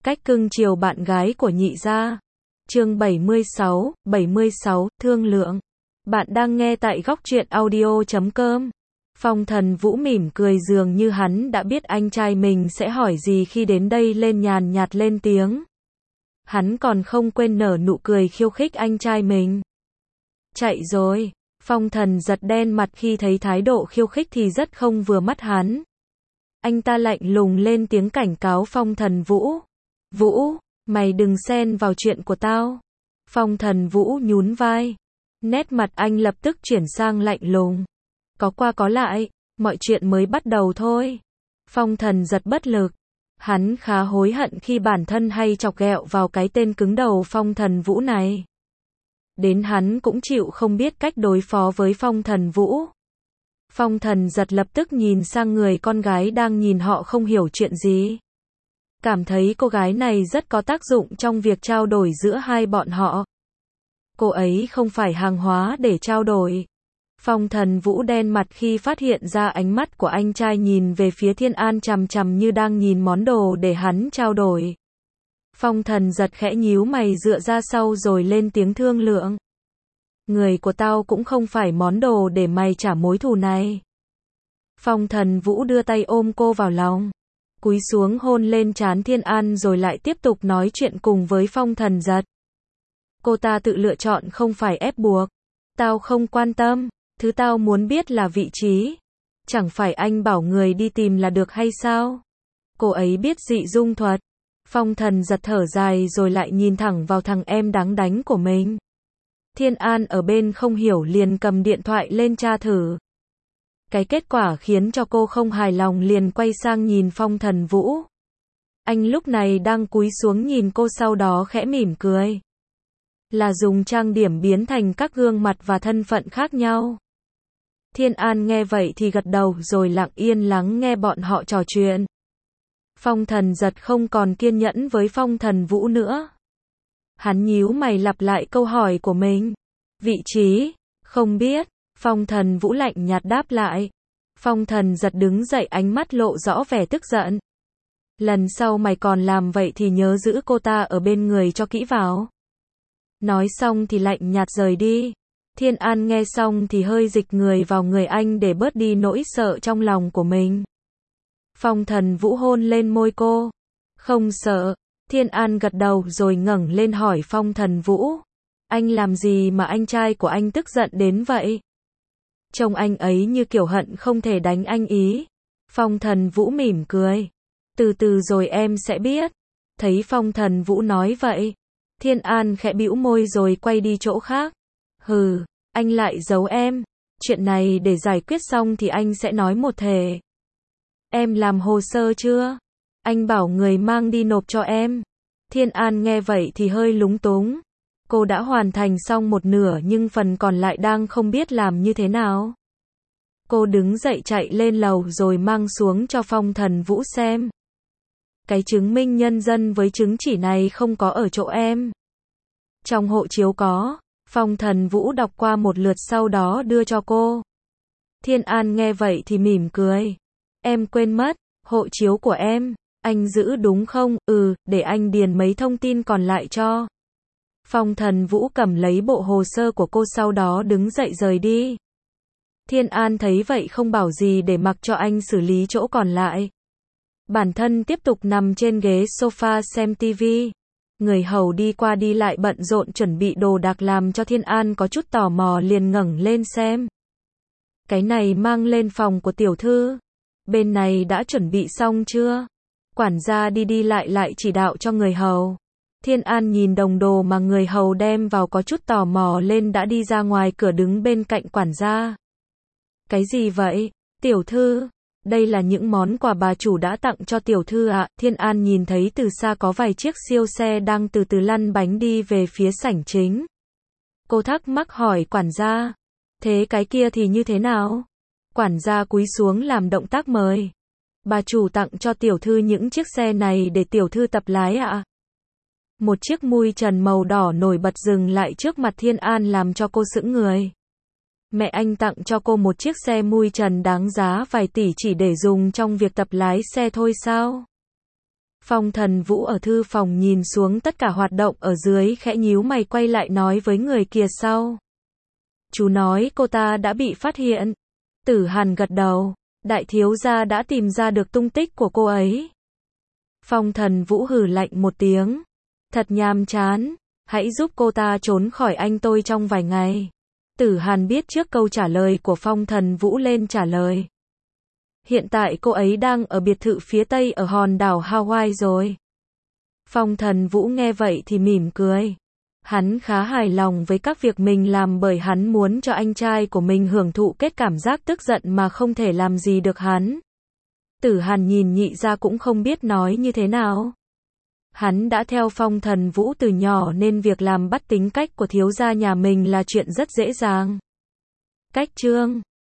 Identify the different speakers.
Speaker 1: Cách cưng chiều bạn gái của nhị gia. Chương 76, thương lượng. Bạn đang nghe tại góc truyện audio.com. Phong Thần Vũ mỉm cười dường như hắn đã biết anh trai mình sẽ hỏi gì khi đến đây lên nhàn nhạt lên tiếng. Hắn còn không quên nở nụ cười khiêu khích anh trai mình. Chạy rồi. Phong Thần giật đen mặt khi thấy thái độ khiêu khích thì rất không vừa mắt hắn. Anh ta lạnh lùng lên tiếng cảnh cáo Phong Thần Vũ. Vũ, mày đừng xen vào chuyện của tao. Phong Thần Vũ nhún vai. Nét mặt anh lập tức chuyển sang lạnh lùng. Có qua có lại, mọi chuyện mới bắt đầu thôi. Phong Thần giật bất lực. Hắn khá hối hận khi bản thân hay chọc ghẹo vào cái tên cứng đầu Phong Thần Vũ này. Đến hắn cũng chịu không biết cách đối phó với Phong Thần Vũ. Phong Thần giật lập tức nhìn sang người con gái đang nhìn họ không hiểu chuyện gì. Cảm thấy cô gái này rất có tác dụng trong việc trao đổi giữa hai bọn họ. Cô ấy không phải hàng hóa để trao đổi. Phong Thần Vũ đen mặt khi phát hiện ra ánh mắt của anh trai nhìn về phía Thiên An chằm chằm như đang nhìn món đồ để hắn trao đổi. Phong Thần giật khẽ nhíu mày dựa ra sau rồi lên tiếng thương lượng. Người của tao cũng không phải món đồ để mày trả mối thù này. Phong Thần Vũ đưa tay ôm cô vào lòng. Cúi xuống hôn lên trán Thiên An rồi lại tiếp tục nói chuyện cùng với Phong Thần giật. Cô ta tự lựa chọn không phải ép buộc. Tao không quan tâm, thứ tao muốn biết là vị trí. Chẳng phải anh bảo người đi tìm là được hay sao? Cô ấy biết dị dung thuật. Phong Thần giật thở dài rồi lại nhìn thẳng vào thằng em đáng đánh của mình. Thiên An ở bên không hiểu liền cầm điện thoại lên tra thử. Cái kết quả khiến cho cô không hài lòng liền quay sang nhìn Phong Thần Vũ. Anh lúc này đang cúi xuống nhìn cô sau đó khẽ mỉm cười. Là dùng trang điểm biến thành các gương mặt và thân phận khác nhau. Thiên An nghe vậy thì gật đầu rồi lặng yên lắng nghe bọn họ trò chuyện. Phong Thần giật không còn kiên nhẫn với Phong Thần Vũ nữa. Hắn nhíu mày lặp lại câu hỏi của mình. Vị trí? Không biết. Phong Thần Vũ lạnh nhạt đáp lại. Phong Thần giật đứng dậy ánh mắt lộ rõ vẻ tức giận. Lần sau mày còn làm vậy thì nhớ giữ cô ta ở bên người cho kỹ vào. Nói xong thì lạnh nhạt rời đi. Thiên An nghe xong thì hơi dịch người vào người anh để bớt đi nỗi sợ trong lòng của mình. Phong Thần Vũ hôn lên môi cô. Không sợ. Thiên An gật đầu rồi ngẩng lên hỏi Phong Thần Vũ. Anh làm gì mà anh trai của anh tức giận đến vậy? Trông anh ấy như kiểu hận không thể đánh anh ý. Phong Thần Vũ mỉm cười. Từ từ rồi em sẽ biết. Thấy Phong Thần Vũ nói vậy. Thiên An khẽ bĩu môi rồi quay đi chỗ khác. Hừ, anh lại giấu em. Chuyện này để giải quyết xong thì anh sẽ nói một thể. Em làm hồ sơ chưa? Anh bảo người mang đi nộp cho em. Thiên An nghe vậy thì hơi lúng túng. Cô đã hoàn thành xong một nửa nhưng phần còn lại đang không biết làm như thế nào. Cô đứng dậy chạy lên lầu rồi mang xuống cho Phong Thần Vũ xem. Cái chứng minh nhân dân với chứng chỉ này không có ở chỗ em. Trong hộ chiếu có. Phong Thần Vũ đọc qua một lượt sau đó đưa cho cô. Thiên An nghe vậy thì mỉm cười. Em quên mất, hộ chiếu của em, anh giữ đúng không? Để anh điền mấy thông tin còn lại cho. Phong Thần Vũ cầm lấy bộ hồ sơ của cô sau đó đứng dậy rời đi. Thiên An thấy vậy không bảo gì để mặc cho anh xử lý chỗ còn lại. Bản thân tiếp tục nằm trên ghế sofa xem tivi. Người hầu đi qua đi lại bận rộn chuẩn bị đồ đạc làm cho Thiên An có chút tò mò liền ngẩng lên xem. Cái này mang lên phòng của tiểu thư. Bên này đã chuẩn bị xong chưa? Quản gia đi đi lại lại chỉ đạo cho người hầu. Thiên An nhìn đồng đồ mà người hầu đem vào có chút tò mò lên đã đi ra ngoài cửa đứng bên cạnh quản gia. Cái gì vậy? Tiểu thư, đây là những món quà bà chủ đã tặng cho tiểu thư ạ. Thiên An nhìn thấy từ xa có vài chiếc siêu xe đang từ từ lăn bánh đi về phía sảnh chính. Cô thắc mắc hỏi quản gia. Thế cái kia thì như thế nào? Quản gia cúi xuống làm động tác mời. Bà chủ tặng cho tiểu thư những chiếc xe này để tiểu thư tập lái ạ. Một chiếc mui trần màu đỏ nổi bật dừng lại trước mặt Thiên An làm cho cô sững người. Mẹ anh tặng cho cô một chiếc xe mui trần đáng giá vài tỷ chỉ để dùng trong việc tập lái xe thôi sao? Phong Thần Vũ ở thư phòng nhìn xuống tất cả hoạt động ở dưới khẽ nhíu mày quay lại nói với người kia sau. Chú nói cô ta đã bị phát hiện. Tử Hàn gật đầu. Đại thiếu gia đã tìm ra được tung tích của cô ấy. Phong Thần Vũ hừ lạnh một tiếng. Thật nhàm chán. Hãy giúp cô ta trốn khỏi anh tôi trong vài ngày. Tử Hàn biết trước câu trả lời của Phong Thần Vũ lên trả lời. Hiện tại cô ấy đang ở biệt thự phía tây ở hòn đảo Hawaii rồi. Phong Thần Vũ nghe vậy thì mỉm cười. Hắn khá hài lòng với các việc mình làm bởi hắn muốn cho anh trai của mình hưởng thụ kết cảm giác tức giận mà không thể làm gì được hắn. Tử Hàn nhìn Nhị gia cũng không biết nói như thế nào. Hắn đã theo Phong Thần Vũ từ nhỏ nên việc làm bắt tính cách của thiếu gia nhà mình là chuyện rất dễ dàng. Cách chương